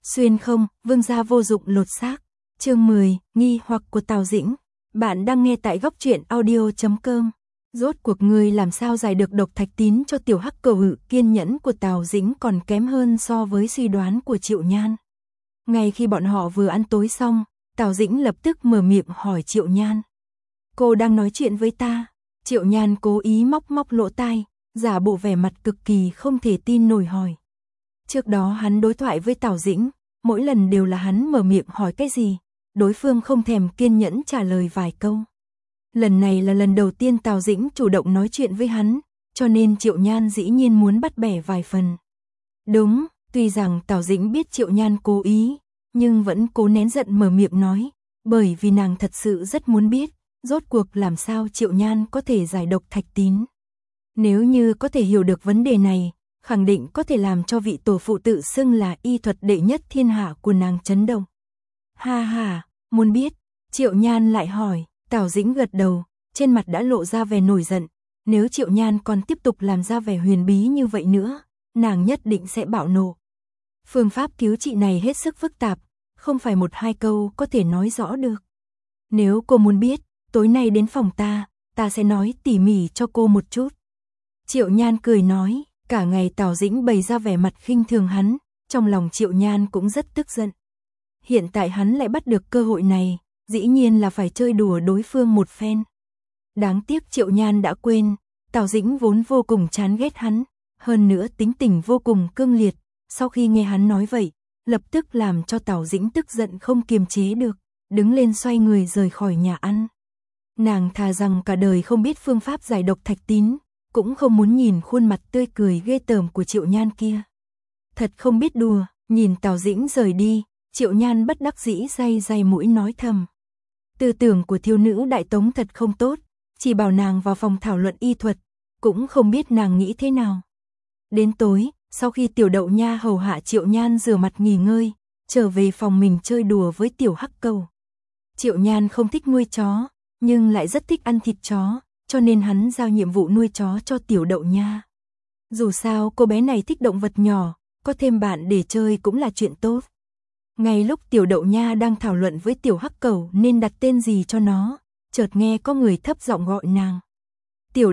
Xuyên không, vương gia vô dụng lột xác. Chương 10, nghi hoặc của Tào Dĩnh. Bạn đang nghe tại góc truyện audio.com. Rốt cuộc ngươi làm sao giải được độc thạch tín cho tiểu hắc cầu hự. Kiên nhẫn của Tào Dĩnh còn kém hơn so với suy đoán của Triệu Nhan. Ngay khi bọn họ vừa ăn tối xong, Tào Dĩnh lập tức mở miệng hỏi Triệu Nhan. Cô đang nói chuyện với ta? Triệu Nhan cố ý móc lỗ tai, giả bộ vẻ mặt cực kỳ không thể tin nổi hỏi. Trước đó hắn đối thoại với Tào Dĩnh, mỗi lần đều là hắn mở miệng hỏi cái gì, đối phương không thèm kiên nhẫn trả lời vài câu. Lần này là lần đầu tiên Tào Dĩnh chủ động nói chuyện với hắn, cho nên Triệu Nhan dĩ nhiên muốn bắt bẻ vài phần. Đúng, tuy rằng Tào Dĩnh biết Triệu Nhan cố ý, nhưng vẫn cố nén giận mở miệng nói, bởi vì nàng thật sự rất muốn biết, rốt cuộc làm sao Triệu Nhan có thể giải độc thạch tín. Nếu như có thể hiểu được vấn đề này, khẳng định có thể làm cho vị tổ phụ tự xưng là y thuật đệ nhất thiên hạ của nàng chấn động. Ha ha, muốn biết? Triệu Nhan lại hỏi. Tào Dĩnh gật đầu, trên mặt đã lộ ra vẻ nổi giận. Nếu Triệu Nhan còn tiếp tục làm ra vẻ huyền bí như vậy nữa, nàng nhất định sẽ bạo nộ. Phương pháp cứu trị này hết sức phức tạp, không phải một hai câu có thể nói rõ được. Nếu cô muốn biết, tối nay đến phòng ta sẽ nói tỉ mỉ cho cô một chút. Triệu Nhan cười nói. Cả ngày Tào Dĩnh bày ra vẻ mặt khinh thường hắn, trong lòng Triệu Nhan cũng rất tức giận. Hiện tại hắn lại bắt được cơ hội này, dĩ nhiên là phải chơi đùa đối phương một phen. Đáng tiếc Triệu Nhan đã quên, Tào Dĩnh vốn vô cùng chán ghét hắn, hơn nữa tính tình vô cùng cương liệt, sau khi nghe hắn nói vậy, lập tức làm cho Tào Dĩnh tức giận không kiềm chế được, đứng lên xoay người rời khỏi nhà ăn. Nàng thà rằng cả đời không biết phương pháp giải độc thạch tín, cũng không muốn nhìn khuôn mặt tươi cười ghê tởm của Triệu Nhan kia. Thật không biết đùa, nhìn Tào Dĩnh rời đi, Triệu Nhan bất đắc dĩ day mũi nói thầm. Tư tưởng của thiếu nữ Đại Tống thật không tốt, chỉ bảo nàng vào phòng thảo luận y thuật, cũng không biết nàng nghĩ thế nào. Đến tối, sau khi Tiểu Đậu Nha hầu hạ Triệu Nhan rửa mặt nghỉ ngơi, trở về phòng mình chơi đùa với Tiểu Hắc Cầu. Triệu Nhan không thích nuôi chó, nhưng lại rất thích ăn thịt chó, cho nên hắn giao nhiệm vụ nuôi chó cho Tiểu Đậu Nha. Dù sao cô bé này thích động vật nhỏ, có thêm bạn để chơi cũng là chuyện tốt. Ngay lúc Tiểu Đậu Nha đang thảo luận với Tiểu Hắc Cầu nên đặt tên gì cho nó, chợt nghe có người thấp giọng gọi nàng. Tiểu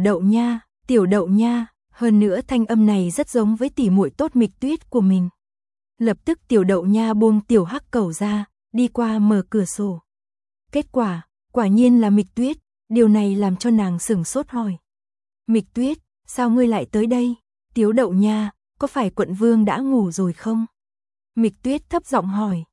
Đậu Nha, hơn nữa thanh âm này rất giống với tỉ muội tốt Mịch Tuyết của mình. Lập tức Tiểu Đậu Nha buông Tiểu Hắc Cầu ra, đi qua mở cửa sổ. Kết quả, quả nhiên là Mịch Tuyết. Điều này làm cho nàng sửng sốt hỏi. Mịch Tuyết, sao ngươi lại tới đây? Tiểu Đậu Nha, có phải quận vương đã ngủ rồi không? Mịch Tuyết thấp giọng hỏi.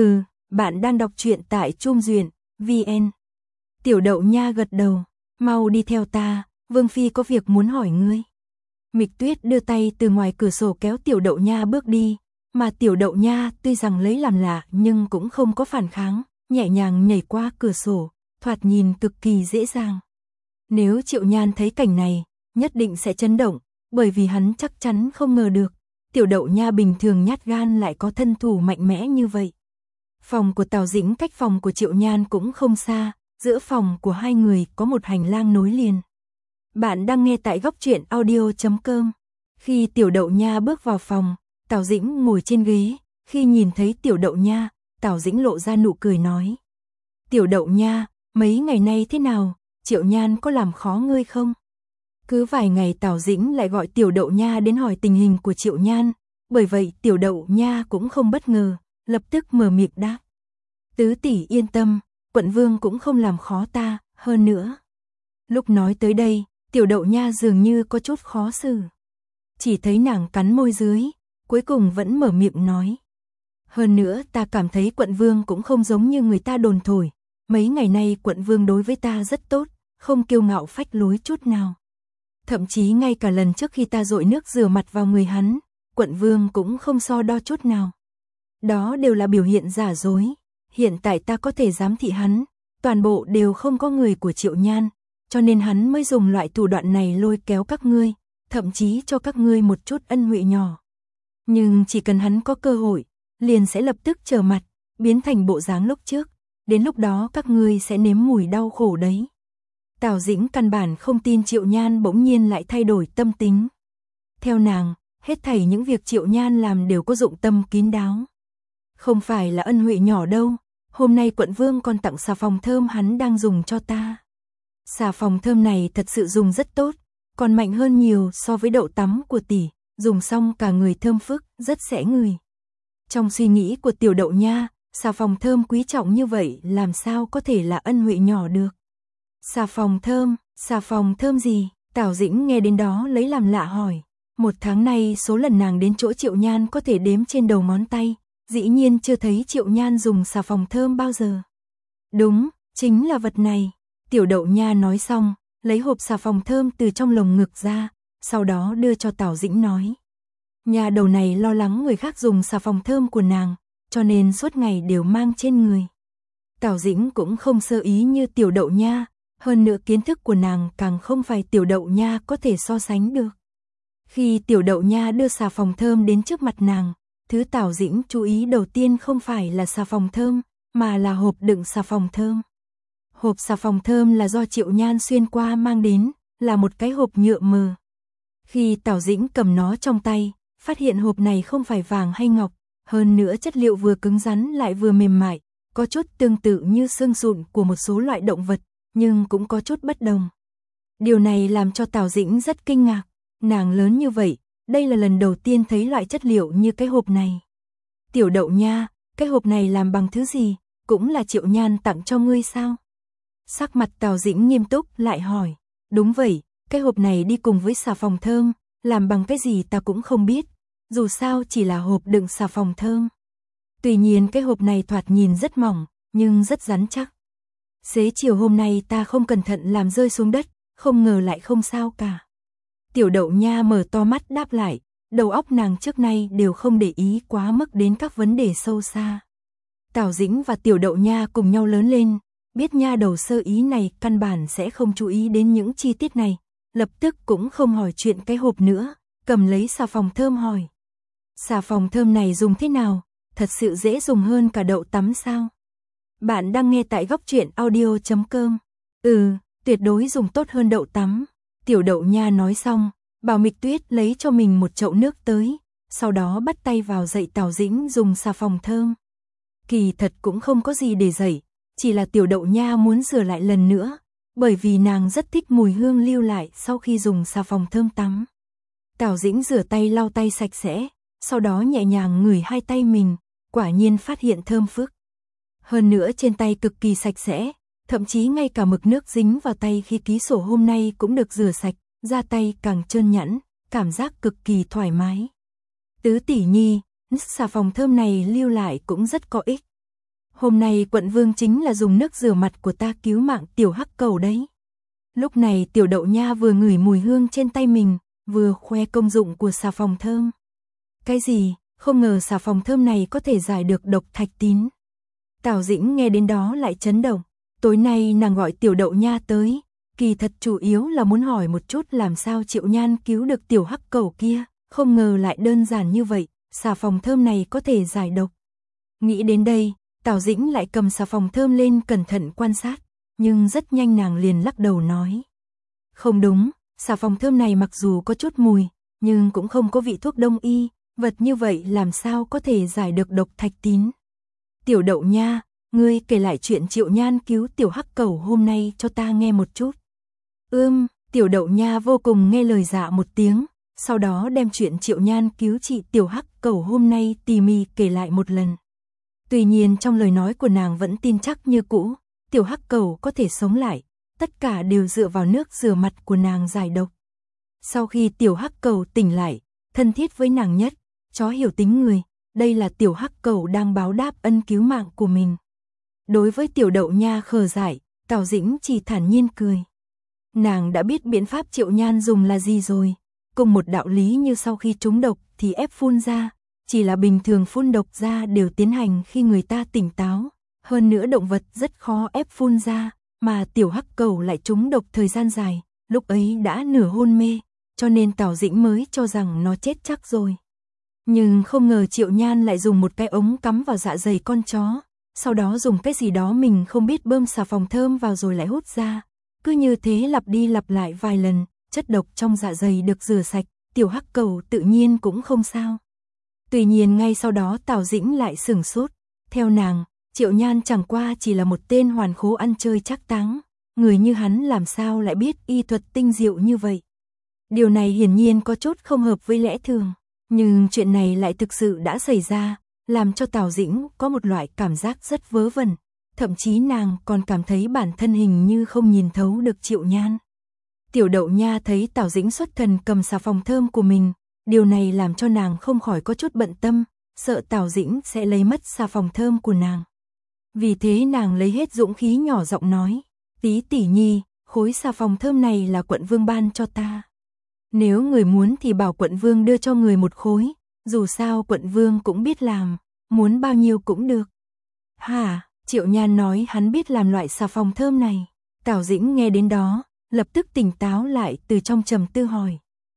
Bạn đang đọc truyện tại Trung Duyện, VN. Tiểu Đậu Nha gật đầu. Mau đi theo ta, Vương Phi có việc muốn hỏi ngươi. Mịch Tuyết đưa tay từ ngoài cửa sổ kéo Tiểu Đậu Nha bước đi. Mà Tiểu Đậu Nha tuy rằng lấy làm lạ nhưng cũng không có phản kháng, nhẹ nhàng nhảy qua cửa sổ. Thoạt nhìn cực kỳ dễ dàng. Nếu Triệu Nhan thấy cảnh này, nhất định sẽ chấn động, bởi vì hắn chắc chắn không ngờ được, Tiểu Đậu Nha bình thường nhát gan lại có thân thủ mạnh mẽ như vậy. Phòng của Tào Dĩnh cách phòng của Triệu Nhan cũng không xa, giữa phòng của hai người có một hành lang nối liền. Bạn đang nghe tại góc truyện audio.com. Khi Tiểu Đậu Nha bước vào phòng, Tào Dĩnh ngồi trên ghế, khi nhìn thấy Tiểu Đậu Nha, Tào Dĩnh lộ ra nụ cười nói. Tiểu Đậu Nha, mấy ngày nay thế nào, Triệu Nhan có làm khó ngươi không? Cứ vài ngày Tào Dĩnh lại gọi Tiểu Đậu Nha đến hỏi tình hình của Triệu Nhan, bởi vậy Tiểu Đậu Nha cũng không bất ngờ, lập tức mở miệng đáp. Tứ tỷ yên tâm, quận vương cũng không làm khó ta, hơn nữa. Lúc nói tới đây, Tiểu Đậu Nha dường như có chút khó xử. Chỉ thấy nàng cắn môi dưới, cuối cùng vẫn mở miệng nói. Hơn nữa ta cảm thấy quận vương cũng không giống như người ta đồn thổi. Mấy ngày nay quận vương đối với ta rất tốt, không kiêu ngạo phách lối chút nào. Thậm chí ngay cả lần trước khi ta dội nước rửa mặt vào người hắn, quận vương cũng không so đo chút nào. Đó đều là biểu hiện giả dối. Hiện tại ta có thể giám thị hắn, toàn bộ đều không có người của Triệu Nhan, cho nên hắn mới dùng loại thủ đoạn này lôi kéo các ngươi, thậm chí cho các ngươi một chút ân huệ nhỏ. Nhưng chỉ cần hắn có cơ hội, liền sẽ lập tức trở mặt, biến thành bộ dáng lúc trước. Đến lúc đó các ngươi sẽ nếm mùi đau khổ đấy. Tào Dĩnh căn bản không tin Triệu Nhan bỗng nhiên lại thay đổi tâm tính. Theo nàng, hết thảy những việc Triệu Nhan làm đều có dụng tâm kín đáo. Không phải là ân huệ nhỏ đâu, hôm nay quận vương còn tặng xà phòng thơm hắn đang dùng cho ta. Xà phòng thơm này thật sự dùng rất tốt, còn mạnh hơn nhiều so với đậu tắm của tỷ, dùng xong cả người thơm phức, rất sẽ ngửi. Trong suy nghĩ của Tiểu Đậu Nha, xà phòng thơm quý trọng như vậy làm sao có thể là ân huệ nhỏ được. Xà phòng thơm gì? Tào Dĩnh nghe đến đó lấy làm lạ hỏi. Một tháng nay số lần nàng đến chỗ Triệu Nhan có thể đếm trên đầu ngón tay, dĩ nhiên chưa thấy Triệu Nhan dùng xà phòng thơm bao giờ. Đúng, chính là vật này. Tiểu Đậu Nha nói xong, lấy hộp xà phòng thơm từ trong lồng ngực ra, sau đó đưa cho Tào Dĩnh nói. Nhà đầu này lo lắng người khác dùng xà phòng thơm của nàng, cho nên suốt ngày đều mang trên người. Tào Dĩnh cũng không sơ ý như Tiểu Đậu Nha, hơn nữa kiến thức của nàng càng không phải Tiểu Đậu Nha có thể so sánh được. Khi Tiểu Đậu Nha đưa xà phòng thơm đến trước mặt nàng, thứ Tào Dĩnh chú ý đầu tiên không phải là xà phòng thơm, mà là hộp đựng xà phòng thơm. Hộp xà phòng thơm là do Triệu Nhan xuyên qua mang đến, là một cái hộp nhựa mờ. Khi Tào Dĩnh cầm nó trong tay, phát hiện hộp này không phải vàng hay ngọc, hơn nữa chất liệu vừa cứng rắn lại vừa mềm mại, có chút tương tự như xương sụn của một số loại động vật, nhưng cũng có chút bất đồng. Điều này làm cho Tào Dĩnh rất kinh ngạc, nàng lớn như vậy, đây là lần đầu tiên thấy loại chất liệu như cái hộp này. Tiểu Đậu Nha, cái hộp này làm bằng thứ gì, cũng là Triệu Nhan tặng cho ngươi sao? Sắc mặt Tào Dĩnh nghiêm túc lại hỏi, đúng vậy, cái hộp này đi cùng với xà phòng thơm, làm bằng cái gì ta cũng không biết, dù sao chỉ là hộp đựng xà phòng thơm. Tuy nhiên cái hộp này thoạt nhìn rất mỏng, nhưng rất rắn chắc. Xế chiều hôm nay ta không cẩn thận làm rơi xuống đất, không ngờ lại không sao cả. Tiểu Đậu Nha mở to mắt đáp lại, đầu óc nàng trước nay đều không để ý quá mức đến các vấn đề sâu xa. Tào Dĩnh và Tiểu Đậu Nha cùng nhau lớn lên, biết nha đầu sơ ý này căn bản sẽ không chú ý đến những chi tiết này, lập tức cũng không hỏi chuyện cái hộp nữa, cầm lấy xà phòng thơm hỏi. Xà phòng thơm này dùng thế nào, thật sự dễ dùng hơn cả đậu tắm sao? Bạn đang nghe tại Góc Truyện Audio.com. Tuyệt đối dùng tốt hơn đậu tắm. Tiểu Đậu Nha nói xong, bảo Mịch Tuyết lấy cho mình một chậu nước tới, sau đó bắt tay vào dạy Tào Dĩnh dùng xà phòng thơm. Kỳ thật cũng không có gì để dạy, chỉ là Tiểu Đậu Nha muốn rửa lại lần nữa, bởi vì nàng rất thích mùi hương lưu lại sau khi dùng xà phòng thơm tắm. Tào Dĩnh rửa tay lau tay sạch sẽ, sau đó nhẹ nhàng ngửi hai tay mình, quả nhiên phát hiện thơm phức. Hơn nữa trên tay cực kỳ sạch sẽ, thậm chí ngay cả mực nước dính vào tay khi ký sổ hôm nay cũng được rửa sạch, da tay càng trơn nhẵn, cảm giác cực kỳ thoải mái. Tứ tỷ nhi, xà phòng thơm này lưu lại cũng rất có ích. Hôm nay quận vương chính là dùng nước rửa mặt của ta cứu mạng tiểu hắc cầu đấy. Lúc này Tiểu Đậu Nha vừa ngửi mùi hương trên tay mình, vừa khoe công dụng của xà phòng thơm. Cái gì, không ngờ xà phòng thơm này có thể giải được độc thạch tín. Tào Dĩnh nghe đến đó lại chấn động, tối nay nàng gọi Tiểu Đậu Nha tới, kỳ thật chủ yếu là muốn hỏi một chút làm sao Triệu Nhan cứu được tiểu hắc cầu kia, không ngờ lại đơn giản như vậy, xà phòng thơm này có thể giải độc. Nghĩ đến đây, Tào Dĩnh lại cầm xà phòng thơm lên cẩn thận quan sát, nhưng rất nhanh nàng liền lắc đầu nói. Không đúng, xà phòng thơm này mặc dù có chút mùi, nhưng cũng không có vị thuốc đông y, vật như vậy làm sao có thể giải được độc thạch tín. Tiểu Đậu Nha, ngươi kể lại chuyện Triệu Nhan cứu tiểu hắc cầu hôm nay cho ta nghe một chút. Tiểu Đậu Nha vô cùng nghe lời dạ một tiếng, sau đó đem chuyện Triệu Nhan cứu chị tiểu hắc cầu hôm nay tỉ mỉ kể lại một lần. Tuy nhiên trong lời nói của nàng vẫn tin chắc như cũ, tiểu hắc cầu có thể sống lại, tất cả đều dựa vào nước rửa mặt của nàng giải độc. Sau khi tiểu hắc cầu tỉnh lại, thân thiết với nàng nhất, chó hiểu tính người, đây là tiểu hắc cầu đang báo đáp ân cứu mạng của mình. Đối với Tiểu Đậu Nha khờ dại, Tào Dĩnh chỉ thản nhiên cười. Nàng đã biết biện pháp Triệu Nhan dùng là gì rồi, cùng một đạo lý như sau khi trúng độc thì ép phun ra, chỉ là bình thường phun độc ra đều tiến hành khi người ta tỉnh táo, hơn nữa động vật rất khó ép phun ra, mà tiểu hắc cầu lại trúng độc thời gian dài, lúc ấy đã nửa hôn mê, cho nên Tào Dĩnh mới cho rằng nó chết chắc rồi. Nhưng không ngờ Triệu Nhan lại dùng một cái ống cắm vào dạ dày con chó, sau đó dùng cái gì đó mình không biết bơm xà phòng thơm vào rồi lại hút ra. Cứ như thế lặp đi lặp lại vài lần, chất độc trong dạ dày được rửa sạch, tiểu hắc cầu tự nhiên cũng không sao. Tuy nhiên ngay sau đó Tào Dĩnh lại sửng sốt. Theo nàng, Triệu Nhan chẳng qua chỉ là một tên hoàn khố ăn chơi trác táng. Người như hắn làm sao lại biết y thuật tinh diệu như vậy. Điều này hiển nhiên có chút không hợp với lẽ thường. Nhưng chuyện này lại thực sự đã xảy ra, làm cho Tào Dĩnh có một loại cảm giác rất vớ vẩn. Thậm chí nàng còn cảm thấy bản thân hình như không nhìn thấu được Triệu Nhan. Tiểu Đậu Nha thấy Tào Dĩnh xuất thần cầm xà phòng thơm của mình, điều này làm cho nàng không khỏi có chút bận tâm, sợ Tào Dĩnh sẽ lấy mất xà phòng thơm của nàng. Vì thế nàng lấy hết dũng khí nhỏ giọng nói, tí tỷ nhi, khối xà phòng thơm này là quận vương ban cho ta. Nếu người muốn thì bảo quận vương đưa cho người một khối, dù sao quận vương cũng biết làm, muốn bao nhiêu cũng được. Hả, Triệu Nhan nói hắn biết làm loại xà phòng thơm này. Tào Dĩnh nghe đến đó, lập tức tỉnh táo lại từ trong trầm tư hỏi.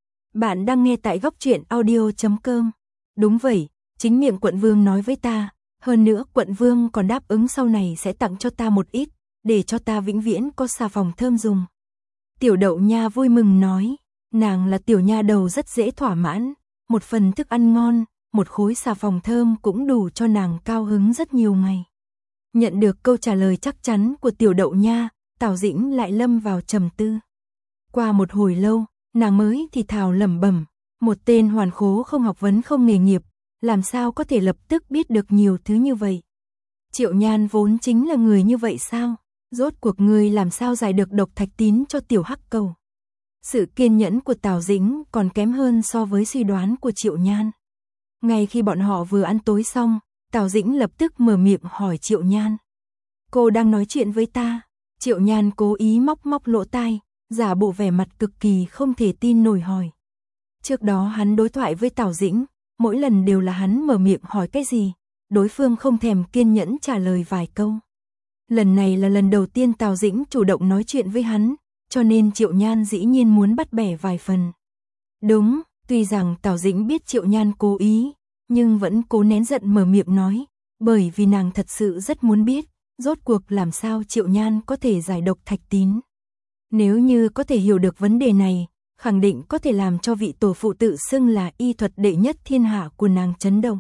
Bạn đang nghe tại góc truyện audio.com. Đúng vậy, chính miệng quận vương nói với ta, hơn nữa quận vương còn đáp ứng sau này sẽ tặng cho ta một ít, để cho ta vĩnh viễn có xà phòng thơm dùng. Tiểu Đậu Nha vui mừng nói, nàng là tiểu nha đầu rất dễ thỏa mãn, một phần thức ăn ngon, một khối xà phòng thơm cũng đủ cho nàng cao hứng rất nhiều ngày. Nhận được câu trả lời chắc chắn của Tiểu Đậu Nha, Tào Dĩnh lại lâm vào trầm tư. Qua một hồi lâu, nàng mới thì thào lẩm bẩm, một tên hoàn khố không học vấn không nghề nghiệp, làm sao có thể lập tức biết được nhiều thứ như vậy. Triệu Nhan vốn chính là người như vậy sao? Rốt cuộc ngươi làm sao giải được độc thạch tín cho tiểu hắc cầu? Sự kiên nhẫn của Tào Dĩnh còn kém hơn so với suy đoán của Triệu Nhan. Ngay khi bọn họ vừa ăn tối xong, Tào Dĩnh lập tức mở miệng hỏi Triệu Nhan. Cô đang nói chuyện với ta? Triệu Nhan cố ý móc lỗ tai, giả bộ vẻ mặt cực kỳ không thể tin nổi hỏi. Trước đó hắn đối thoại với Tào Dĩnh, mỗi lần đều là hắn mở miệng hỏi cái gì, đối phương không thèm kiên nhẫn trả lời vài câu. Lần này là lần đầu tiên Tào Dĩnh chủ động nói chuyện với hắn, cho nên Triệu Nhan dĩ nhiên muốn bắt bẻ vài phần. Đúng, tuy rằng Tào Dĩnh biết Triệu Nhan cố ý, nhưng vẫn cố nén giận mở miệng nói, bởi vì nàng thật sự rất muốn biết, rốt cuộc làm sao Triệu Nhan có thể giải độc thạch tín. Nếu như có thể hiểu được vấn đề này, khẳng định có thể làm cho vị tổ phụ tự xưng là y thuật đệ nhất thiên hạ của nàng chấn động.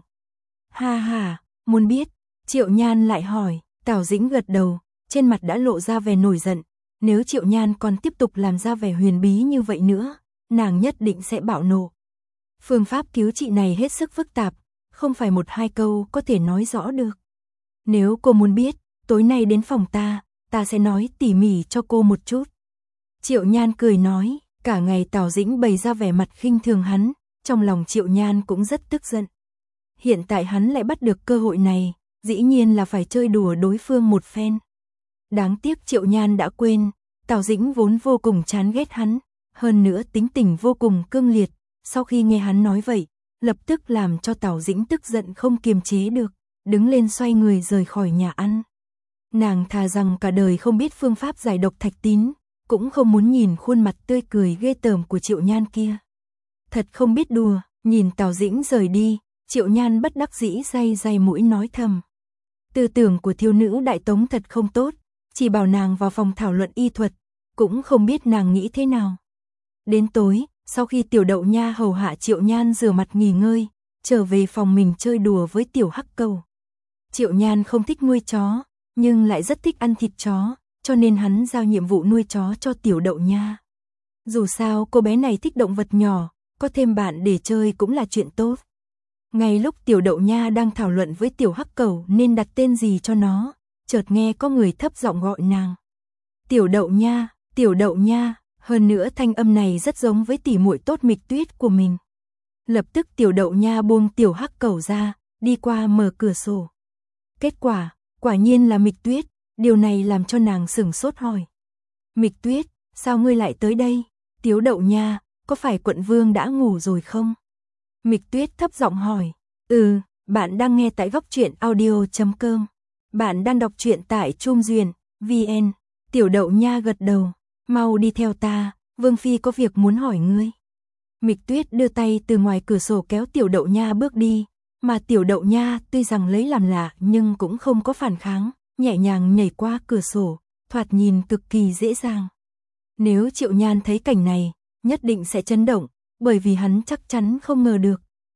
Ha ha, muốn biết, Triệu Nhan lại hỏi, Tào Dĩnh gật đầu, trên mặt đã lộ ra vẻ nổi giận, nếu Triệu Nhan còn tiếp tục làm ra vẻ huyền bí như vậy nữa, nàng nhất định sẽ bạo nộ. Phương pháp cứu trị này hết sức phức tạp, không phải một hai câu có thể nói rõ được. Nếu cô muốn biết, tối nay đến phòng ta sẽ nói tỉ mỉ cho cô một chút. Triệu Nhan cười nói, cả ngày Tào Dĩnh bày ra vẻ mặt khinh thường hắn, trong lòng Triệu Nhan cũng rất tức giận. Hiện tại hắn lại bắt được cơ hội này, dĩ nhiên là phải chơi đùa đối phương một phen. Đáng tiếc Triệu Nhan đã quên, Tào Dĩnh vốn vô cùng chán ghét hắn, hơn nữa tính tình vô cùng cương liệt, sau khi nghe hắn nói vậy, lập tức làm cho Tào Dĩnh tức giận không kiềm chế được, đứng lên xoay người rời khỏi nhà ăn. Nàng thà rằng cả đời không biết phương pháp giải độc thạch tín, cũng không muốn nhìn khuôn mặt tươi cười ghê tởm của Triệu Nhan kia. Thật không biết đùa, nhìn Tào Dĩnh rời đi, Triệu Nhan bất đắc dĩ day mũi nói thầm. Tư tưởng của thiếu nữ Đại Tống thật không tốt, chỉ bảo nàng vào phòng thảo luận y thuật, cũng không biết nàng nghĩ thế nào. Đến tối, sau khi Tiểu Đậu Nha hầu hạ Triệu Nhan rửa mặt nghỉ ngơi, trở về phòng mình chơi đùa với tiểu hắc cầu. Triệu Nhan không thích nuôi chó, nhưng lại rất thích ăn thịt chó, cho nên hắn giao nhiệm vụ nuôi chó cho Tiểu Đậu Nha. Dù sao cô bé này thích động vật nhỏ, có thêm bạn để chơi cũng là chuyện tốt. Ngay lúc Tiểu Đậu Nha đang thảo luận với tiểu hắc cầu nên đặt tên gì cho nó, chợt nghe có người thấp giọng gọi nàng. Tiểu Đậu Nha, hơn nữa thanh âm này rất giống với tỉ muội tốt Mịch Tuyết của mình. Lập tức Tiểu Đậu Nha buông tiểu hắc cầu ra, đi qua mở cửa sổ. Kết quả nhiên là Mịch Tuyết, điều này làm cho nàng sửng sốt hỏi. Mịch Tuyết, sao ngươi lại tới đây? Tiểu Đậu Nha, có phải quận vương đã ngủ rồi không? Mịch Tuyết thấp giọng hỏi. Bạn đang nghe tại góc truyện audio.com. Bạn đang đọc truyện tại Trung Duyên, VN. Tiểu Đậu Nha gật đầu. Mau đi theo ta, Vương Phi có việc muốn hỏi ngươi. Mịch Tuyết đưa tay từ ngoài cửa sổ kéo Tiểu Đậu Nha bước đi, mà Tiểu Đậu Nha tuy rằng lấy làm lạ nhưng cũng không có phản kháng, nhẹ nhàng nhảy qua cửa sổ, thoạt nhìn cực kỳ dễ dàng. Nếu Triệu Nhan thấy cảnh này, nhất định sẽ chấn động, bởi vì hắn chắc chắn không ngờ được,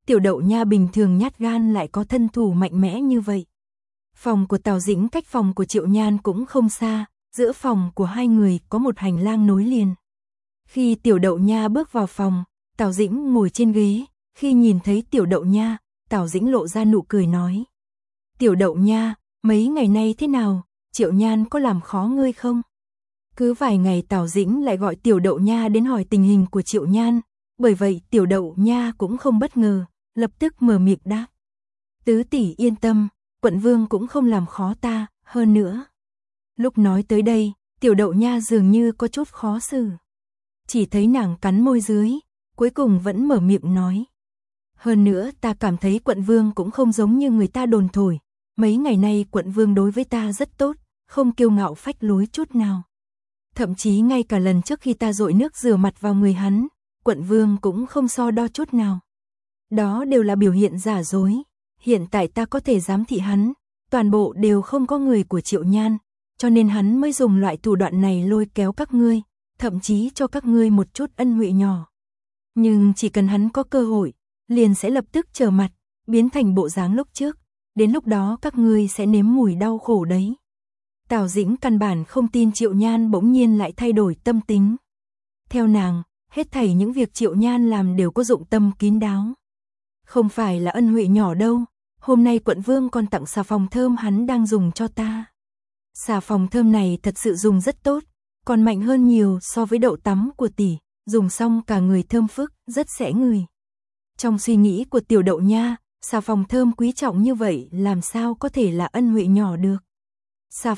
Tiểu Đậu Nha bình thường nhát gan lại có thân thủ mạnh mẽ như vậy. Phòng của Tào Dĩnh cách phòng của Triệu Nhan cũng không xa, giữa phòng của hai người có một hành lang nối liền. Khi Tiểu Đậu Nha bước vào phòng, Tào Dĩnh ngồi trên ghế, khi nhìn thấy Tiểu Đậu Nha, Tào Dĩnh lộ ra nụ cười nói. Tiểu Đậu Nha, mấy ngày nay thế nào, Triệu Nhan có làm khó ngươi không? Cứ vài ngày Tào Dĩnh lại gọi Tiểu Đậu Nha đến hỏi tình hình của Triệu Nhan, bởi vậy Tiểu Đậu Nha cũng không bất ngờ, lập tức mở miệng đáp. Tứ tỷ yên tâm, quận vương cũng không làm khó ta, hơn nữa. Lúc nói tới đây, Tiểu Đậu Nha dường như có chút khó xử. Chỉ thấy nàng cắn môi dưới, cuối cùng vẫn mở miệng nói. Hơn nữa ta cảm thấy quận vương cũng không giống như người ta đồn thổi, mấy ngày nay quận vương đối với ta rất tốt, không kiêu ngạo phách lối chút nào. Thậm chí ngay cả lần trước khi ta dội nước rửa mặt vào người hắn, quận vương cũng không so đo chút nào. Đó đều là biểu hiện giả dối, hiện tại ta có thể giám thị hắn, toàn bộ đều không có người của Triệu Nhan, cho nên hắn mới dùng loại thủ đoạn này lôi kéo các ngươi, thậm chí cho các ngươi một chút ân huệ nhỏ. Nhưng chỉ cần hắn có cơ hội, liền sẽ lập tức trở mặt, biến thành bộ dáng lúc trước, đến lúc đó các ngươi sẽ nếm mùi đau khổ đấy. Tào Dĩnh căn bản không tin Triệu Nhan bỗng nhiên lại thay đổi tâm tính. Theo nàng, hết thảy những việc Triệu Nhan làm đều có dụng tâm kín đáo. Không phải là ân huệ nhỏ đâu, hôm nay quận vương còn tặng xà phòng thơm hắn đang dùng cho ta. Xà phòng thơm này thật sự dùng rất tốt, còn mạnh hơn nhiều so với đậu tắm của tỷ, dùng xong cả người thơm phức, rất sẽ ngửi. Trong suy nghĩ của Tiểu Đậu Nha, xà phòng thơm quý trọng như vậy làm sao có thể là ân huệ nhỏ được. Xà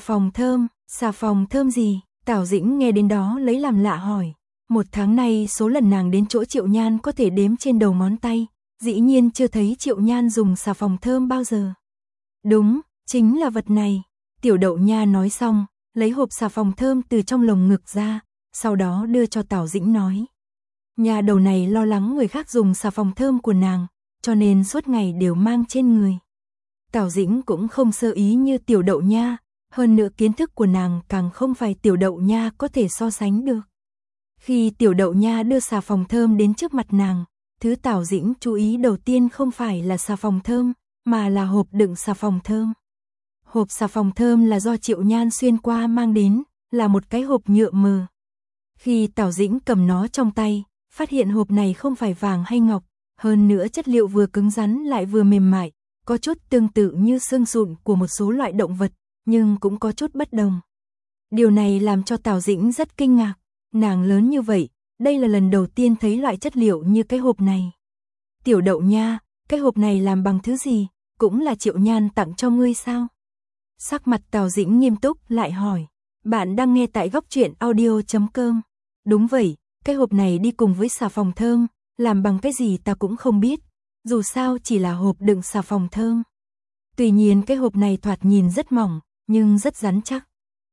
phòng thơm gì? Tào Dĩnh nghe đến đó lấy làm lạ hỏi. Một tháng nay số lần nàng đến chỗ Triệu Nhan có thể đếm trên đầu ngón tay, dĩ nhiên chưa thấy Triệu Nhan dùng xà phòng thơm bao giờ. Đúng, chính là vật này. Tiểu Đậu Nha nói xong, lấy hộp xà phòng thơm từ trong lồng ngực ra, sau đó đưa cho Tào Dĩnh nói. Nhà đầu này lo lắng người khác dùng xà phòng thơm của nàng, cho nên suốt ngày đều mang trên người. Tào Dĩnh cũng không sơ ý như Tiểu Đậu Nha, hơn nữa kiến thức của nàng càng không phải Tiểu Đậu Nha có thể so sánh được. Khi Tiểu Đậu Nha đưa xà phòng thơm đến trước mặt nàng, thứ Tào Dĩnh chú ý đầu tiên không phải là xà phòng thơm, mà là hộp đựng xà phòng thơm. Hộp xà phòng thơm là do Triệu Nhan xuyên qua mang đến, là một cái hộp nhựa mờ. Khi Tào Dĩnh cầm nó trong tay, phát hiện hộp này không phải vàng hay ngọc, hơn nữa chất liệu vừa cứng rắn lại vừa mềm mại, có chút tương tự như xương sụn của một số loại động vật, nhưng cũng có chút bất đồng. Điều này làm cho Tào Dĩnh rất kinh ngạc, nàng lớn như vậy, đây là lần đầu tiên thấy loại chất liệu như cái hộp này. Tiểu Đậu Nha, cái hộp này làm bằng thứ gì, cũng là Triệu Nhan tặng cho ngươi sao? Sắc mặt Tào Dĩnh nghiêm túc lại hỏi, bạn đang nghe tại góc truyện audio.com. Đúng vậy, cái hộp này đi cùng với xà phòng thơm, làm bằng cái gì ta cũng không biết, dù sao chỉ là hộp đựng xà phòng thơm. Tuy nhiên cái hộp này thoạt nhìn rất mỏng, nhưng rất rắn chắc.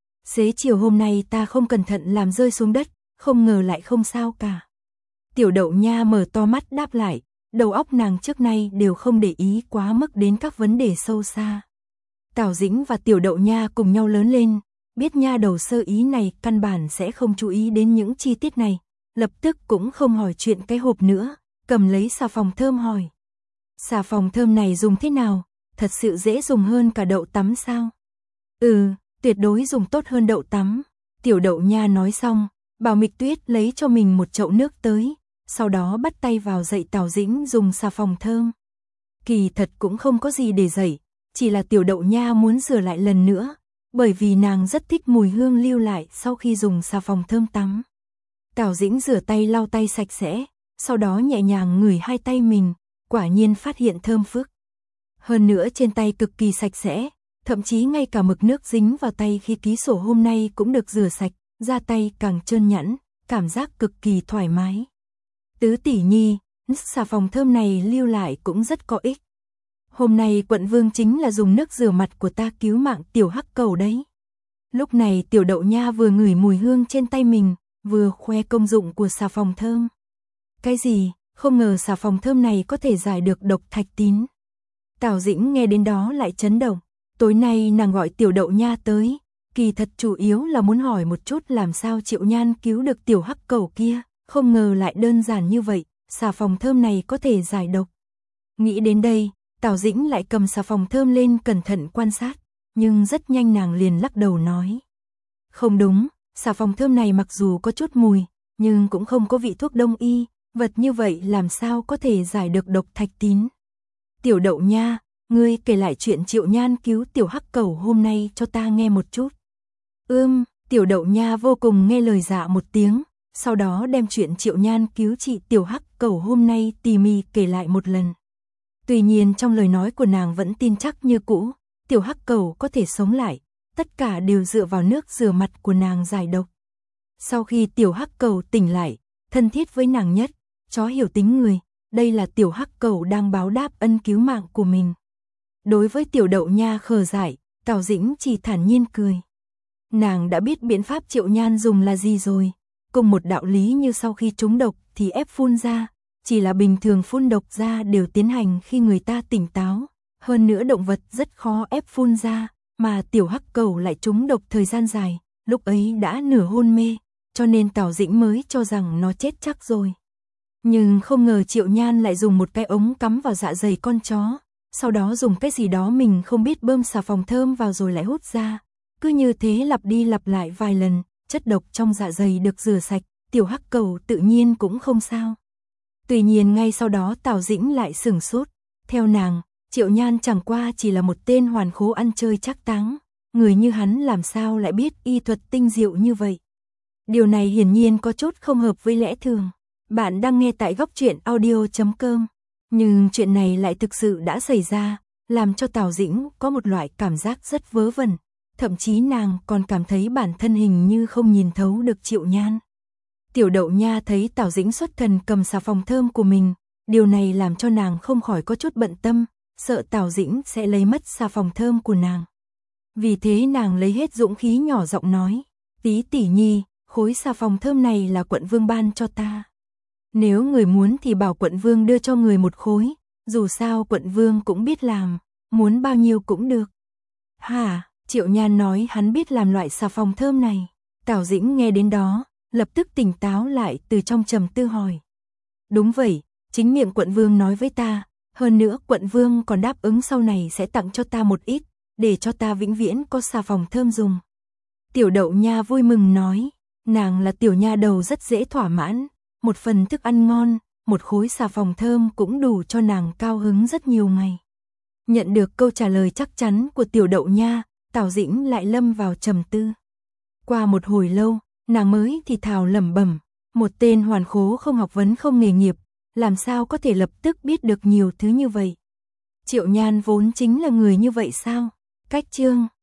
Xế chiều hôm nay ta không cẩn thận làm rơi xuống đất, không ngờ lại không sao cả. Tiểu Đậu Nha mở to mắt đáp lại, đầu óc nàng trước nay đều không để ý quá mức đến các vấn đề sâu xa. Tào Dĩnh và Tiểu Đậu Nha cùng nhau lớn lên, biết nha đầu sơ ý này căn bản sẽ không chú ý đến những chi tiết này, lập tức cũng không hỏi chuyện cái hộp nữa, cầm lấy xà phòng thơm hỏi. Xà phòng thơm này dùng thế nào, thật sự dễ dùng hơn cả đậu tắm sao? Tuyệt đối dùng tốt hơn đậu tắm. Tiểu Đậu Nha nói xong, bảo Mịch Tuyết lấy cho mình một chậu nước tới, sau đó bắt tay vào dạy Tào Dĩnh dùng xà phòng thơm. Kỳ thật cũng không có gì để dạy, chỉ là Tiểu Đậu Nha muốn rửa lại lần nữa, bởi vì nàng rất thích mùi hương lưu lại sau khi dùng xà phòng thơm tắm. Tào Dĩnh rửa tay lau tay sạch sẽ, sau đó nhẹ nhàng ngửi hai tay mình, quả nhiên phát hiện thơm phức. Hơn nữa trên tay cực kỳ sạch sẽ, thậm chí ngay cả mực nước dính vào tay khi ký sổ hôm nay cũng được rửa sạch, da tay càng trơn nhẵn, cảm giác cực kỳ thoải mái. Tứ tỷ nhi, xà phòng thơm này lưu lại cũng rất có ích. Hôm nay quận vương chính là dùng nước rửa mặt của ta cứu mạng tiểu hắc cầu đấy. Lúc này Tiểu Đậu Nha vừa ngửi mùi hương trên tay mình, vừa khoe công dụng của xà phòng thơm. Cái gì, không ngờ xà phòng thơm này có thể giải được độc thạch tín. Tào Dĩnh nghe đến đó lại chấn động, tối nay nàng gọi Tiểu Đậu Nha tới, kỳ thật chủ yếu là muốn hỏi một chút làm sao Triệu Nhan cứu được tiểu hắc cầu kia, không ngờ lại đơn giản như vậy, xà phòng thơm này có thể giải độc. Nghĩ đến đây, Tào Dĩnh lại cầm xà phòng thơm lên cẩn thận quan sát, nhưng rất nhanh nàng liền lắc đầu nói. Không đúng, xà phòng thơm này mặc dù có chút mùi, nhưng cũng không có vị thuốc đông y, vật như vậy làm sao có thể giải được độc thạch tín. Tiểu Đậu nha, ngươi kể lại chuyện Triệu Nhan cứu tiểu hắc cẩu hôm nay cho ta nghe một chút. Tiểu Đậu nha vô cùng nghe lời dạ một tiếng, sau đó đem chuyện Triệu Nhan cứu chị tiểu hắc cẩu hôm nay tỉ mỉ kể lại một lần. Tuy nhiên trong lời nói của nàng vẫn tin chắc như cũ, tiểu hắc cẩu có thể sống lại, tất cả đều dựa vào nước rửa mặt của nàng giải độc. Sau khi tiểu hắc cẩu tỉnh lại, thân thiết với nàng nhất, chó hiểu tính người, đây là tiểu hắc cẩu đang báo đáp ân cứu mạng của mình. Đối với Tiểu Đậu nha khờ dại, Tào Dĩnh chỉ thản nhiên cười. Nàng đã biết biện pháp Triệu Nhan dùng là gì rồi, cùng một đạo lý như sau khi trúng độc thì ép phun ra, chỉ là bình thường phun độc ra đều tiến hành khi người ta tỉnh táo, hơn nữa động vật rất khó ép phun ra, mà tiểu hắc cẩu lại trúng độc thời gian dài, lúc ấy đã nửa hôn mê, cho nên Tào Dĩnh mới cho rằng nó chết chắc rồi. Nhưng không ngờ Triệu Nhan lại dùng một cái ống cắm vào dạ dày con chó, sau đó dùng cái gì đó mình không biết bơm xà phòng thơm vào rồi lại hút ra. Cứ như thế lặp đi lặp lại vài lần, chất độc trong dạ dày được rửa sạch, tiểu hắc cẩu tự nhiên cũng không sao. Tuy nhiên ngay sau đó Tào Dĩnh lại sửng sốt, theo nàng, Triệu Nhan chẳng qua chỉ là một tên hoàn khố ăn chơi trác táng, người như hắn làm sao lại biết y thuật tinh diệu như vậy. Điều này hiển nhiên có chút không hợp với lẽ thường. Bạn đang nghe tại góc truyện audio.com, nhưng chuyện này lại thực sự đã xảy ra, làm cho Tào Dĩnh có một loại cảm giác rất vớ vẩn, thậm chí nàng còn cảm thấy bản thân hình như không nhìn thấu được Triệu Nhan. Tiểu Đậu nha thấy Tào Dĩnh xuất thần cầm xà phòng thơm của mình, điều này làm cho nàng không khỏi có chút bận tâm, sợ Tào Dĩnh sẽ lấy mất xà phòng thơm của nàng. Vì thế nàng lấy hết dũng khí nhỏ giọng nói, tỷ nhi, khối xà phòng thơm này là quận vương ban cho ta. Nếu người muốn thì bảo quận vương đưa cho người một khối, dù sao quận vương cũng biết làm, muốn bao nhiêu cũng được. Hả, Triệu Nhan nói hắn biết làm loại xà phòng thơm này. Tào Dĩnh nghe đến đó, lập tức tỉnh táo lại từ trong trầm tư hỏi. Đúng vậy, chính miệng quận vương nói với ta, hơn nữa quận vương còn đáp ứng sau này sẽ tặng cho ta một ít, để cho ta vĩnh viễn có xà phòng thơm dùng. Tiểu Đậu nha vui mừng nói, nàng là tiểu nha đầu rất dễ thỏa mãn, một phần thức ăn ngon, một khối xà phòng thơm cũng đủ cho nàng cao hứng rất nhiều ngày. Nhận được câu trả lời chắc chắn của Tiểu Đậu nha, Tào Dĩnh lại lâm vào trầm tư. Qua một hồi lâu, nàng mới thì thào lẩm bẩm, một tên hoàn khố không học vấn không nghề nghiệp, làm sao có thể lập tức biết được nhiều thứ như vậy. Triệu Nhan vốn chính là người như vậy sao? Cách chương